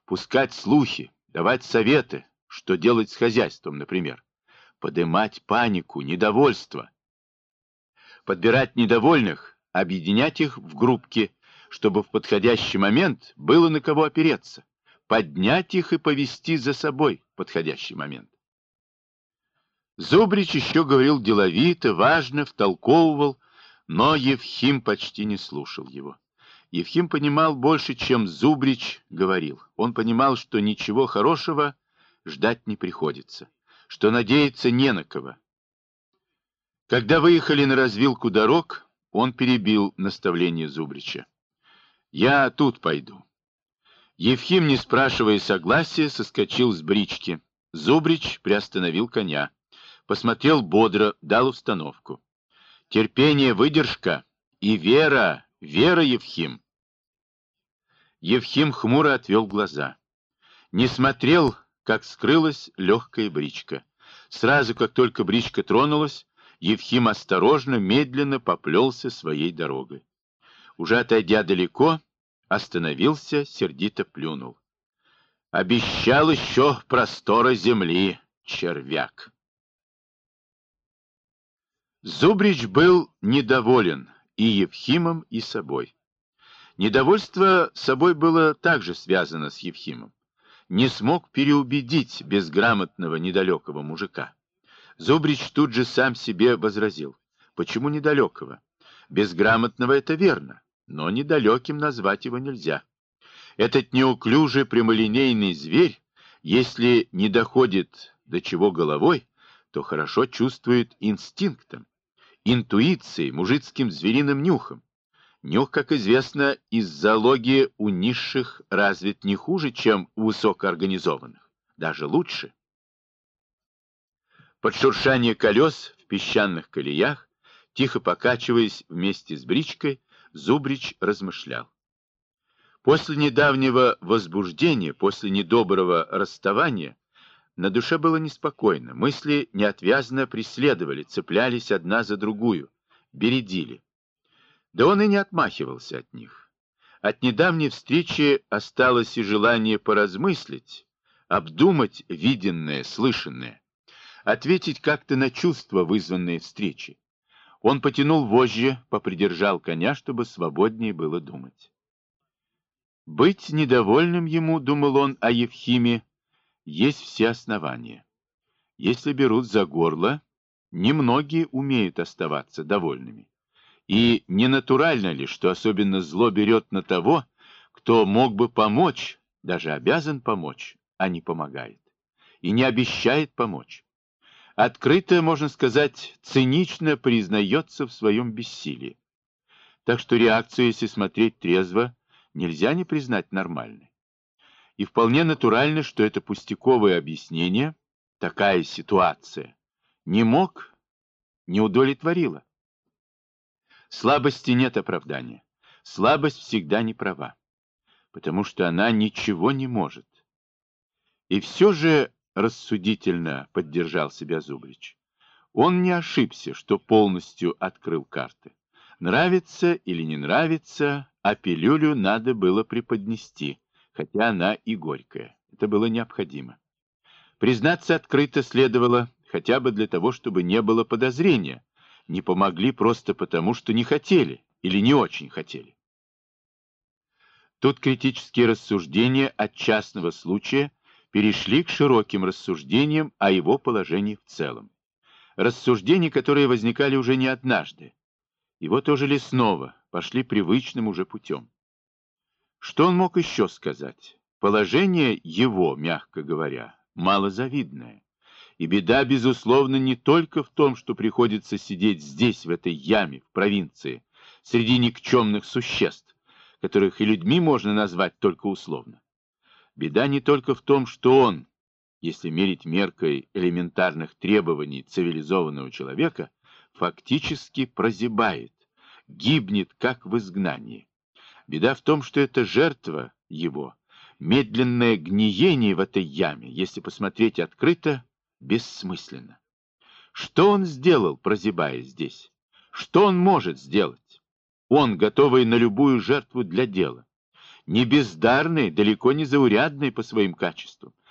пускать слухи, давать советы, что делать с хозяйством, например, подымать панику, недовольство, подбирать недовольных, объединять их в группки, чтобы в подходящий момент было на кого опереться, поднять их и повести за собой в подходящий момент. Зубрич еще говорил деловито, важно, втолковывал, но Евхим почти не слушал его. Евхим понимал больше, чем Зубрич говорил. Он понимал, что ничего хорошего ждать не приходится, что надеяться не на кого. Когда выехали на развилку дорог, он перебил наставление Зубрича. «Я тут пойду». Евхим, не спрашивая согласия, соскочил с брички. Зубрич приостановил коня. Посмотрел бодро, дал установку. «Терпение, выдержка и вера, вера, Евхим». Евхим хмуро отвел глаза. Не смотрел, как скрылась легкая бричка. Сразу, как только бричка тронулась, Евхим осторожно, медленно поплелся своей дорогой. Уже отойдя далеко, остановился, сердито плюнул. Обещал еще простора земли, червяк. Зубрич был недоволен и Евхимом, и собой. Недовольство собой было также связано с Евхимом. Не смог переубедить безграмотного недалекого мужика. Зубрич тут же сам себе возразил. Почему недалекого? Безграмотного это верно, но недалеким назвать его нельзя. Этот неуклюжий прямолинейный зверь, если не доходит до чего головой, то хорошо чувствует инстинктом, интуицией, мужицким звериным нюхом. Нюх, как известно, из зоологии у низших развит не хуже, чем у высокоорганизованных, даже лучше. Под шуршание колес в песчаных колеях, тихо покачиваясь вместе с бричкой, Зубрич размышлял. После недавнего возбуждения, после недоброго расставания, на душе было неспокойно, мысли неотвязно преследовали, цеплялись одна за другую, бередили. Да он и не отмахивался от них. От недавней встречи осталось и желание поразмыслить, обдумать виденное, слышанное, ответить как-то на чувства, вызванные встречей. Он потянул вожжи, попридержал коня, чтобы свободнее было думать. Быть недовольным ему, думал он о Евхиме, есть все основания. Если берут за горло, немногие умеют оставаться довольными. И не натурально ли, что особенно зло берет на того, кто мог бы помочь, даже обязан помочь, а не помогает, и не обещает помочь. Открыто, можно сказать, цинично признается в своем бессилии. Так что реакцию, если смотреть трезво, нельзя не признать нормальной. И вполне натурально, что это пустяковое объяснение, такая ситуация, не мог, не удовлетворила. Слабости нет оправдания. Слабость всегда не права, потому что она ничего не может. И все же рассудительно поддержал себя Зубрич. Он не ошибся, что полностью открыл карты. Нравится или не нравится, а пилюлю надо было преподнести, хотя она и горькая. Это было необходимо. Признаться открыто следовало, хотя бы для того, чтобы не было подозрения. Не помогли просто потому, что не хотели или не очень хотели. Тут критические рассуждения от частного случая перешли к широким рассуждениям о его положении в целом. Рассуждения, которые возникали уже не однажды. Его тоже Лесного пошли привычным уже путем. Что он мог еще сказать? Положение его, мягко говоря, малозавидное. И беда, безусловно, не только в том, что приходится сидеть здесь, в этой яме, в провинции, среди никчемных существ, которых и людьми можно назвать только условно. Беда не только в том, что он, если мерить меркой элементарных требований цивилизованного человека, фактически прозябает, гибнет, как в изгнании. Беда в том, что эта жертва его, медленное гниение в этой яме, если посмотреть открыто, бессмысленно. Что он сделал, прозябая здесь? Что он может сделать? Он, готовый на любую жертву для дела. не бездарный, далеко не заурядный по своим качествам.